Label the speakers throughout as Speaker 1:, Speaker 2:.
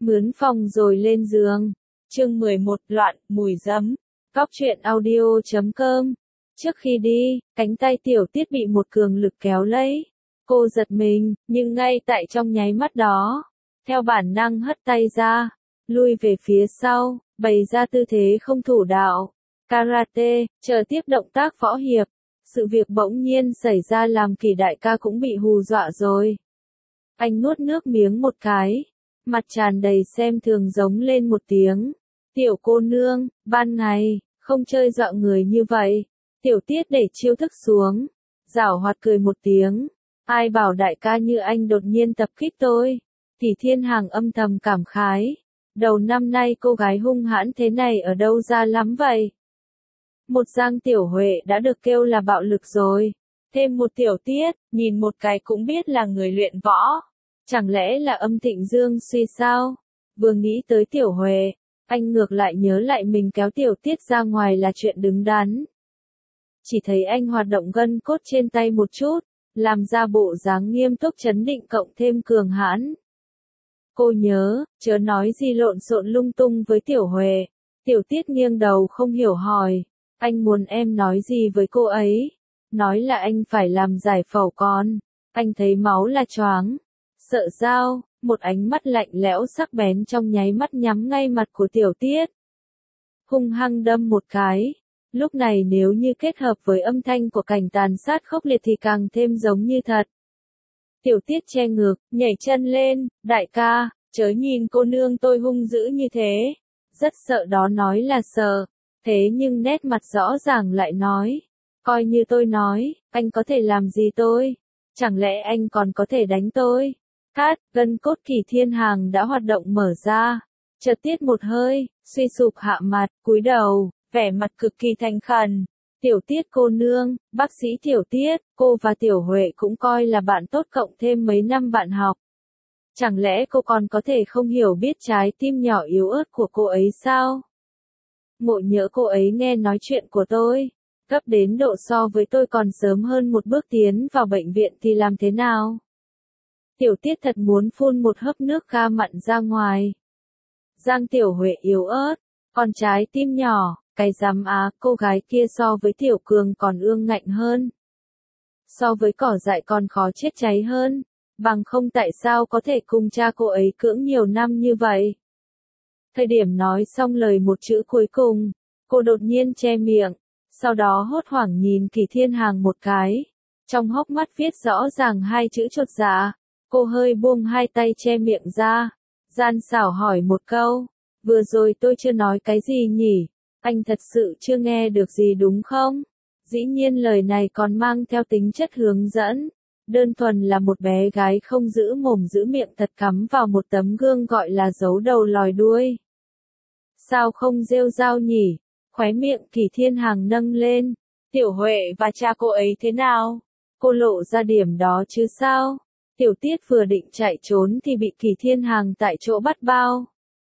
Speaker 1: Mướn phòng rồi lên giường. Chương 11, loạn, mùi giấm. Cóc truyện audio.com. Trước khi đi, cánh tay Tiểu Tiết bị một cường lực kéo lấy. Cô giật mình, nhưng ngay tại trong nháy mắt đó, theo bản năng hất tay ra, lui về phía sau, bày ra tư thế không thủ đạo. Karate, chờ tiếp động tác võ hiệp. Sự việc bỗng nhiên xảy ra làm Kỳ đại ca cũng bị hù dọa rồi. Anh nuốt nước miếng một cái, mặt tràn đầy xem thường giống lên một tiếng. Tiểu cô nương, ban ngày, không chơi dọa người như vậy. Tiểu Tiết để chiêu thức xuống, giảo hoạt cười một tiếng. Ai bảo đại ca như anh đột nhiên tập kích tôi. Kỳ Thiên Hàng âm thầm cảm khái. Đầu năm nay cô gái hung hãn thế này ở đâu ra lắm vậy? Một Giang Tiểu Huệ đã được kêu là bạo lực rồi. Thêm một Tiểu Tiết, nhìn một cái cũng biết là người luyện võ. Chẳng lẽ là âm Thịnh Dương suy sao? Vừa nghĩ tới Tiểu Huệ, anh ngược lại nhớ lại mình kéo Tiểu Tiết ra ngoài là chuyện đứng đắn. Chỉ thấy anh hoạt động gân cốt trên tay một chút, làm ra bộ dáng nghiêm túc trấn định cộng thêm cường hãn. Cô nhớ, chớ nói gì lộn xộn lung tung với Tiểu Huệ. Tiểu Tiết nghiêng đầu không hiểu hỏi, anh muốn em nói gì với cô ấy? Nói là anh phải làm giải phẫu con. Anh thấy máu là choáng. Sợ sao? Một ánh mắt lạnh lẽo sắc bén trong nháy mắt nhắm ngay mặt của Tiểu Tiết. Hung hăng đâm một cái. Lúc này nếu như kết hợp với âm thanh của cảnh tàn sát khốc liệt thì càng thêm giống như thật. Tiểu Tiết che ngực, nhảy chân lên, đại ca, chớ nhìn cô nương tôi hung dữ như thế. Rất sợ đó nói là sợ, thế nhưng nét mặt rõ ràng lại nói. Coi như tôi nói, anh có thể làm gì tôi? Chẳng lẽ anh còn có thể đánh tôi? Cát, gân cốt Kỳ Thiên Hàng đã hoạt động mở ra. Chợt tiết một hơi, suy sụp hạ mặt, cúi đầu, vẻ mặt cực kỳ thành khẩn. Tiểu Tiết cô nương, bác sĩ Tiểu Tiết, cô và Tiểu Huệ cũng coi là bạn tốt cộng thêm mấy năm bạn học. Chẳng lẽ cô còn có thể không hiểu biết trái tim nhỏ yếu ớt của cô ấy sao? Ngộ nhỡ cô ấy nghe nói chuyện của tôi, gấp đến độ so với tôi còn sớm hơn một bước tiến vào bệnh viện thì làm thế nào? Tiểu Tiết thật muốn phun một hớp nước ga mặn ra ngoài. Giang Tiểu Huệ yếu ớt, còn trái tim nhỏ, cái dám á, cô gái kia so với Tiểu Cường còn ương ngạnh hơn. So với cỏ dại còn khó chết cháy hơn, bằng không tại sao có thể cùng cha cô ấy cưỡng nhiều năm như vậy. Thời điểm nói xong lời một chữ cuối cùng, cô đột nhiên che miệng, sau đó hốt hoảng nhìn Kỳ Thiên Hàng một cái. Trong hốc mắt viết rõ ràng hai chữ chột dạ, cô hơi buông hai tay che miệng ra, gian xảo hỏi một câu, vừa rồi tôi chưa nói cái gì nhỉ, anh thật sự chưa nghe được gì đúng không? Dĩ nhiên lời này còn mang theo tính chất hướng dẫn, đơn thuần là một bé gái không giữ mồm giữ miệng thật cắm vào một tấm gương gọi là giấu đầu lòi đuôi. Sao không rêu rao nhỉ? Khóe miệng Kỳ Thiên Hàng nâng lên. Tiểu Huệ và cha cô ấy thế nào? Cô lộ ra điểm đó chứ sao? Tiểu Tiết vừa định chạy trốn thì bị Kỳ Thiên Hàng tại chỗ bắt bao.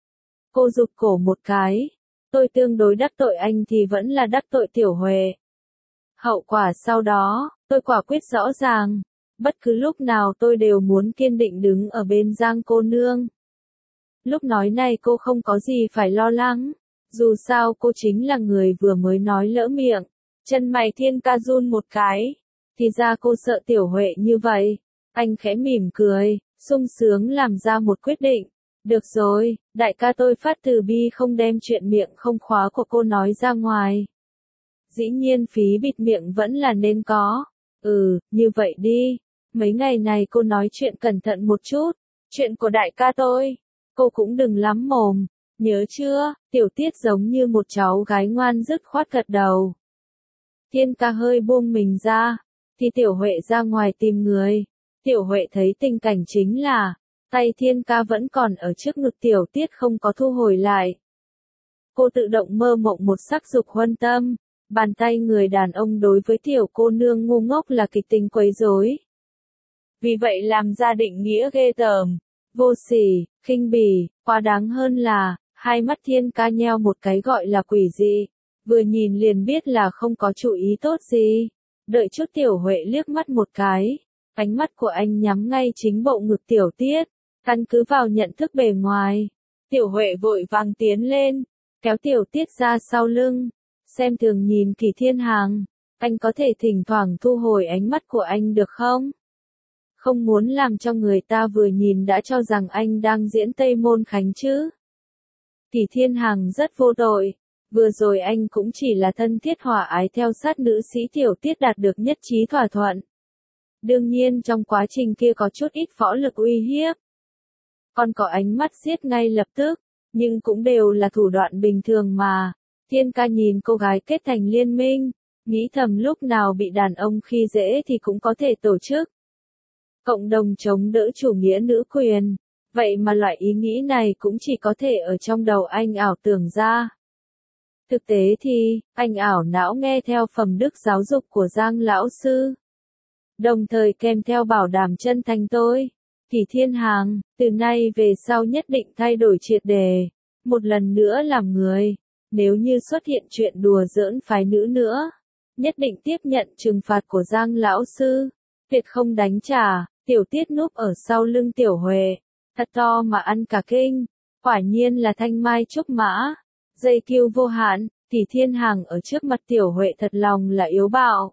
Speaker 1: Cô rụt cổ một cái. Tôi tương đối đắc tội anh thì vẫn là đắc tội Tiểu Huệ. Hậu quả sau đó, tôi quả quyết rõ ràng. Bất cứ lúc nào tôi đều muốn kiên định đứng ở bên Giang cô nương. Lúc nói này cô không có gì phải lo lắng. Dù sao cô chính là người vừa mới nói lỡ miệng. Chân mày Thiên ca run một cái. Thì ra cô sợ Tiểu Huệ như vậy. Anh khẽ mỉm cười, sung sướng làm ra một quyết định. Được rồi, đại ca tôi phát từ bi không đem chuyện miệng không khóa của cô nói ra ngoài. Dĩ nhiên phí bịt miệng vẫn là nên có. Như vậy đi. Mấy ngày này cô nói chuyện cẩn thận một chút. Chuyện của đại ca tôi. Cô cũng đừng lắm mồm. Nhớ chưa? Tiểu Tiết giống như một cháu gái ngoan dứt khoát gật đầu. Thiên ca hơi buông mình ra. Thì Tiểu Huệ ra ngoài tìm người. Tiểu Huệ thấy tình cảnh chính là, tay Thiên ca vẫn còn ở trước ngực Tiểu Tiết không có thu hồi lại. Cô tự động mơ mộng một sắc dục huân tâm. Bàn tay người đàn ông đối với tiểu cô nương ngu ngốc là kịch tính quấy rối. Vì vậy làm ra định nghĩa ghê tởm, vô sỉ, khinh bỉ, quá đáng hơn là, hai mắt Thiên ca nheo một cái gọi là quỷ dị. Vừa nhìn liền biết là không có chủ ý tốt gì. Đợi chút Tiểu Huệ liếc mắt một cái. Ánh mắt của anh nhắm ngay chính bộ ngực Tiểu Tiết. Căn cứ vào nhận thức bề ngoài, Tiểu Huệ vội vàng tiến lên, kéo Tiểu Tiết ra sau lưng, xem thường nhìn Kỳ Thiên Hàng, anh có thể thỉnh thoảng thu hồi ánh mắt của anh được không? Không muốn làm cho người ta vừa nhìn đã cho rằng anh đang diễn Tây Môn Khánh chứ. Kỳ Thiên Hàng rất vô tội, vừa rồi anh cũng chỉ là thân thiết hòa ái theo sát nữ sĩ Tiểu Tiết đạt được nhất trí thỏa thuận. Đương nhiên trong quá trình kia có chút ít võ lực uy hiếp. Còn có ánh mắt giết ngay lập tức, nhưng cũng đều là thủ đoạn bình thường mà. Thiên ca nhìn cô gái kết thành liên minh, nghĩ thầm lúc nào bị đàn ông khi dễ thì cũng có thể tổ chức cộng đồng chống đỡ chủ nghĩa nữ quyền. Vậy mà loại ý nghĩ này cũng chỉ có thể ở trong đầu anh ảo tưởng ra. Thực tế thì, anh ảo não nghe theo phẩm đức giáo dục của Giang lão sư. Đồng thời kèm theo bảo đảm chân thành tôi. Kỳ Thiên Hàng, từ nay về sau nhất định thay đổi triệt đề. Một lần nữa làm người. Nếu như xuất hiện chuyện đùa giỡn phái nữ nữa, nhất định tiếp nhận trừng phạt của Giang lão sư. Tuyệt không đánh trả. Tiểu Tiết núp ở sau lưng Tiểu Huệ. Thật to mà ăn cả kinh. Quả nhiên là thanh mai trúc mã. Dây kiêu vô hạn. Kỳ Thiên Hàng ở trước mặt Tiểu Huệ thật lòng là yếu bạo.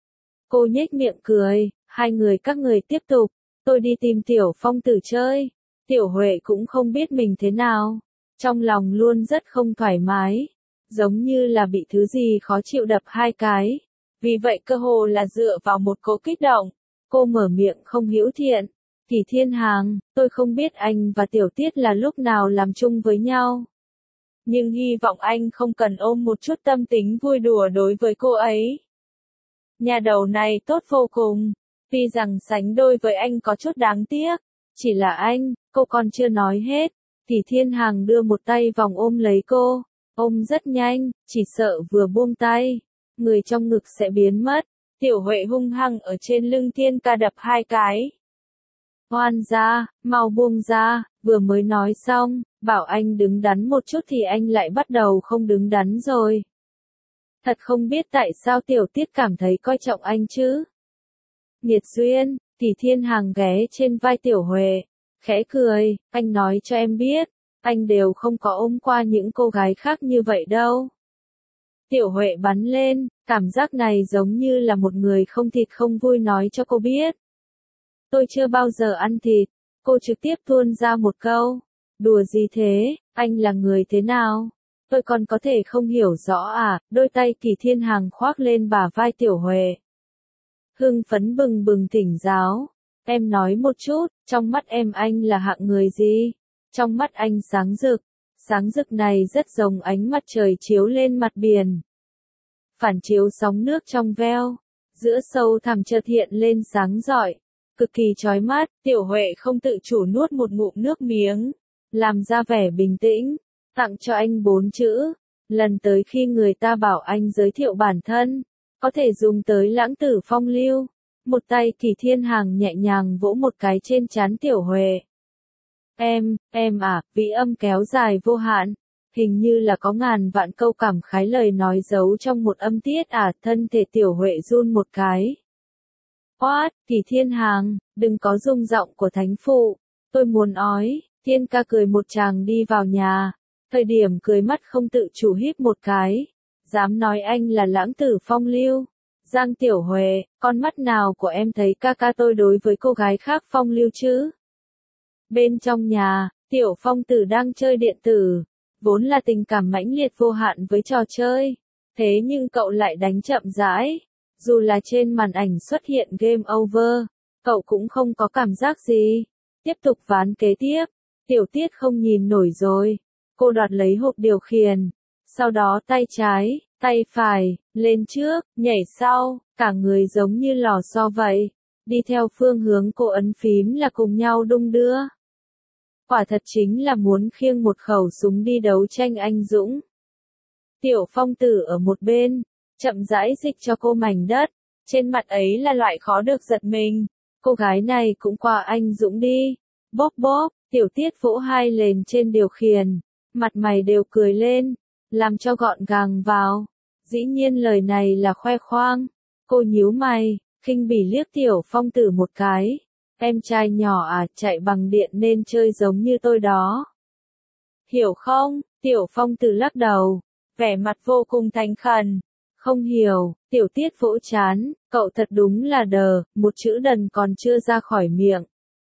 Speaker 1: Cô nhếch miệng cười. Hai người các người tiếp tục. Tôi đi tìm Tiểu Phong Tử chơi. Tiểu Huệ cũng không biết mình thế nào. Trong lòng luôn rất không thoải mái. Giống như là bị thứ gì khó chịu đập hai cái. Vì vậy cơ hồ là dựa vào một cỗ kích động. Cô mở miệng không hữu thiện. Kỳ Thiên Hàng, tôi không biết anh và Tiểu Tiết là lúc nào làm chung với nhau. Nhưng hy vọng anh không cần ôm một chút tâm tính vui đùa đối với cô ấy. Nhà đầu này tốt vô cùng. Tuy rằng sánh đôi với anh có chút đáng tiếc. Chỉ là anh, cô còn chưa nói hết. Kỳ Thiên Hàng đưa một tay vòng ôm lấy cô. Ôm rất nhanh, chỉ sợ vừa buông tay. Người trong ngực sẽ biến mất. Tiểu Huệ hung hăng ở trên lưng Thiên ca đập hai cái. Oan ra, mau buông ra, vừa mới nói xong, bảo anh đứng đắn một chút thì anh lại bắt đầu không đứng đắn rồi. Thật không biết tại sao Tiểu Tiết cảm thấy coi trọng anh chứ. Nghiệt duyên, Kỳ Thiên Hàng ghé trên vai Tiểu Huệ, khẽ cười, anh nói cho em biết, anh đều không có ôm qua những cô gái khác như vậy đâu. Tiểu Huệ bắn lên, cảm giác này giống như là một người không thịt không vui nói cho cô biết. Tôi chưa bao giờ ăn thịt, cô trực tiếp tuôn ra một câu. Đùa gì thế, anh là người thế nào? Tôi còn có thể không hiểu rõ à, đôi tay Kỳ Thiên Hàng khoác lên bả vai Tiểu Huệ. Hưng phấn bừng bừng thỉnh giáo. Em nói một chút, trong mắt em anh là hạng người gì? Trong mắt anh sáng rực này rất giống ánh mặt trời chiếu lên mặt biển. Phản chiếu sóng nước trong veo, giữa sâu thẳm chợt hiện lên sáng rọi, cực kỳ chói mắt. Tiểu Huệ không tự chủ nuốt một ngụm nước miếng, làm ra vẻ bình tĩnh, tặng cho anh 4 chữ. Lần tới khi người ta bảo anh giới thiệu bản thân, có thể dùng tới lãng tử phong lưu. Một tay Kỳ Thiên Hàng nhẹ nhàng vỗ một cái trên trán Tiểu Huệ. Em à, vĩ âm kéo dài vô hạn. Hình như là có ngàn vạn câu cảm khái lời nói giấu trong một âm tiết à, thân thể Tiểu Huệ run một cái. Oát, Kỳ Thiên Hàng, đừng có rung giọng của thánh phụ. Tôi muốn ói. Thiên ca cười một tràng đi vào nhà. Thời điểm cười mắt không tự chủ híp một cái. Dám nói anh là lãng tử phong lưu. Giang Tiểu Huệ, con mắt nào của em thấy ca ca tôi đối với cô gái khác phong lưu chứ? Bên trong nhà, Tiểu Phong Tử đang chơi điện tử. Vốn là tình cảm mãnh liệt vô hạn với trò chơi. Thế nhưng cậu lại đánh chậm rãi. Dù là trên màn ảnh xuất hiện game over, cậu cũng không có cảm giác gì. Tiếp tục ván kế tiếp. Tiểu Tiết không nhìn nổi rồi. Cô đoạt lấy hộp điều khiển. Sau đó tay trái, tay phải, lên trước, nhảy sau, cả người giống như lò xo vậy. Đi theo phương hướng cô ấn phím là cùng nhau đung đưa. Quả thật chính là muốn khiêng một khẩu súng đi đấu tranh anh dũng. Tiểu Phong Tử ở một bên, chậm rãi dịch cho cô mảnh đất. Trên mặt ấy là loại khó được giật mình. Cô gái này cũng qua anh dũng đi. Bóp bóp, Tiểu Tiết vỗ hai lên trên điều khiển. Mặt mày đều cười lên. Làm cho gọn gàng vào. Dĩ nhiên lời này là khoe khoang. Cô nhíu mày, khinh bỉ liếc Tiểu Phong Tử một cái. Em trai nhỏ à, chạy bằng điện nên chơi giống như tôi đó. hiểu không? Tiểu Phong Tử lắc đầu, vẻ mặt vô cùng thành khẩn. Không hiểu, Tiểu Tiết vỗ chán, cậu thật đúng là đờ, một chữ đần còn chưa ra khỏi miệng.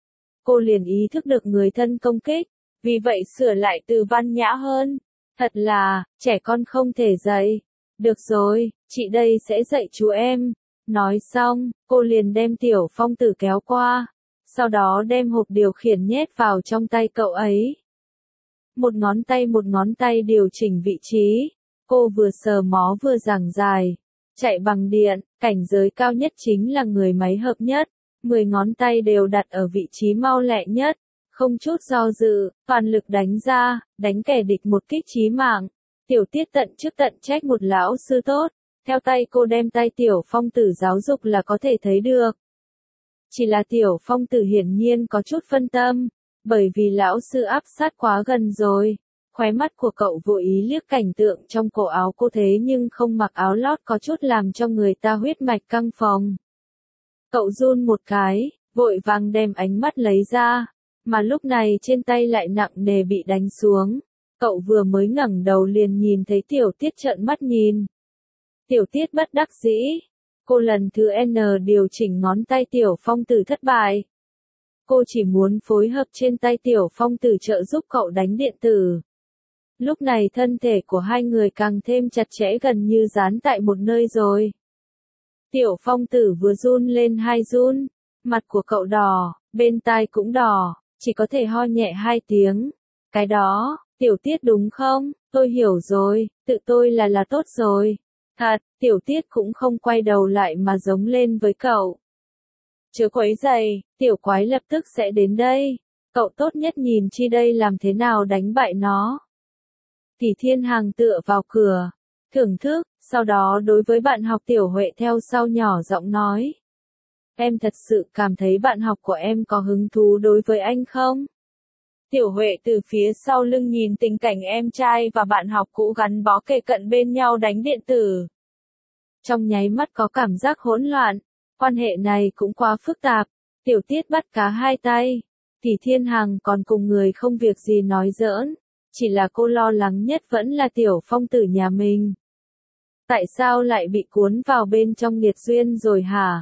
Speaker 1: Cô liền ý thức được người thân công kích, vì vậy sửa lại từ văn nhã hơn. Thật là, trẻ con không thể dạy. Được rồi, chị đây sẽ dạy chú em. Nói xong, cô liền đem Tiểu Phong Tử kéo qua, sau đó đem hộp điều khiển nhét vào trong tay cậu ấy. Một ngón tay điều chỉnh vị trí, cô vừa sờ mó vừa giảng giải. Chạy bằng điện, cảnh giới cao nhất chính là người máy hợp nhất, 10 ngón tay đều đặt ở vị trí mau lẹ nhất, không chút do dự, toàn lực đánh ra, đánh kẻ địch một kích chí mạng. Tiểu Tiết tận chức tận trách một lão sư tốt, theo tay cô đem tay Tiểu Phong Tử giáo dục là có thể thấy được. Chỉ là Tiểu Phong Tử hiển nhiên có chút phân tâm, bởi vì lão sư áp sát quá gần rồi. Khóe mắt của cậu vô ý liếc cảnh tượng trong cổ áo cô thế nhưng không mặc áo lót có chút làm cho người ta huyết mạch căng phồng. Cậu run một cái, vội vàng đem ánh mắt lấy ra, mà lúc này trên tay lại nặng nề bị đánh xuống. Cậu vừa mới ngẩng đầu liền nhìn thấy Tiểu Tiết trợn mắt nhìn. Tiểu Tiết bất đắc dĩ. Cô lần thứ N điều chỉnh ngón tay Tiểu Phong Tử thất bại. Cô chỉ muốn phối hợp trên tay Tiểu Phong Tử trợ giúp cậu đánh điện tử. Lúc này thân thể của hai người càng thêm chặt chẽ gần như dán tại một nơi rồi. Tiểu Phong Tử vừa run lên hai run, mặt của cậu đỏ, bên tai cũng đỏ, chỉ có thể ho nhẹ hai tiếng. Cái đó, Tiểu Tiết đúng không? Tôi hiểu rồi, tự tôi là tốt rồi. Thật, Tiểu Tiết cũng không quay đầu lại mà giống lên với cậu. Chớ quấy rầy, tiểu quái lập tức sẽ đến đây. Cậu tốt nhất nhìn chi đây làm thế nào đánh bại nó. Tỷ Thiên Hằng tựa vào cửa, thưởng thức, sau đó đối với bạn học Tiểu Huệ theo sau nhỏ giọng nói. Em thật sự cảm thấy bạn học của em có hứng thú đối với anh không? Tiểu Huệ từ phía sau lưng nhìn tình cảnh em trai và bạn học cũ gắn bó kề cận bên nhau đánh điện tử. Trong nháy mắt có cảm giác hỗn loạn, quan hệ này cũng quá phức tạp. Tiểu Tiết bắt cá hai tay, Tỷ Thiên Hằng còn cùng người không việc gì nói giỡn, chỉ là cô lo lắng nhất vẫn là Tiểu Phong Tử nhà mình. Tại sao lại bị cuốn vào bên trong nghiệt duyên rồi hả?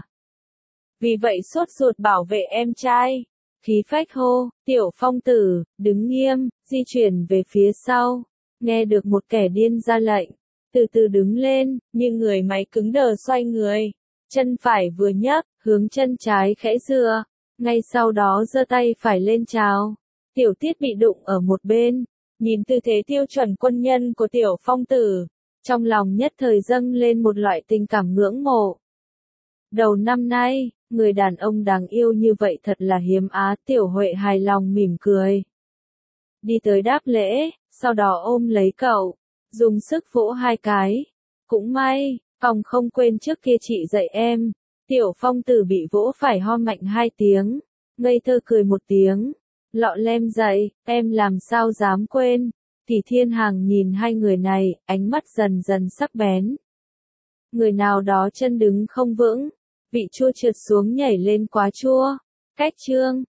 Speaker 1: Vì vậy sốt ruột bảo vệ em trai, khí phách hô, Tiểu Phong Tử, đứng nghiêm, di chuyển về phía sau, nghe được một kẻ điên ra lệnh, từ từ đứng lên, như người máy cứng đờ xoay người, chân phải vừa nhấc, hướng chân trái khẽ dựa, ngay sau đó giơ tay phải lên chào. Tiểu Tiết bị đụng ở một bên, nhìn tư thế tiêu chuẩn quân nhân của Tiểu Phong Tử, trong lòng nhất thời dâng lên một loại tình cảm ngưỡng mộ. Đầu năm nay, người đàn ông đáng yêu như vậy thật là hiếm á. Tiểu Huệ hài lòng mỉm cười, đi tới đáp lễ, sau đó ôm lấy cậu, dùng sức vỗ hai cái. Cũng may, phòng không quên trước kia chị dạy em. Tiểu Phong Tử bị vỗ phải ho mạnh hai tiếng, ngây thơ cười một tiếng, lọ lem dạy, em làm sao dám quên. Tỷ Thiên Hằng nhìn hai người này, ánh mắt dần dần sắc bén. Người nào đó chân đứng không vững, vị chua trượt xuống nhảy lên quá chua. Cách chương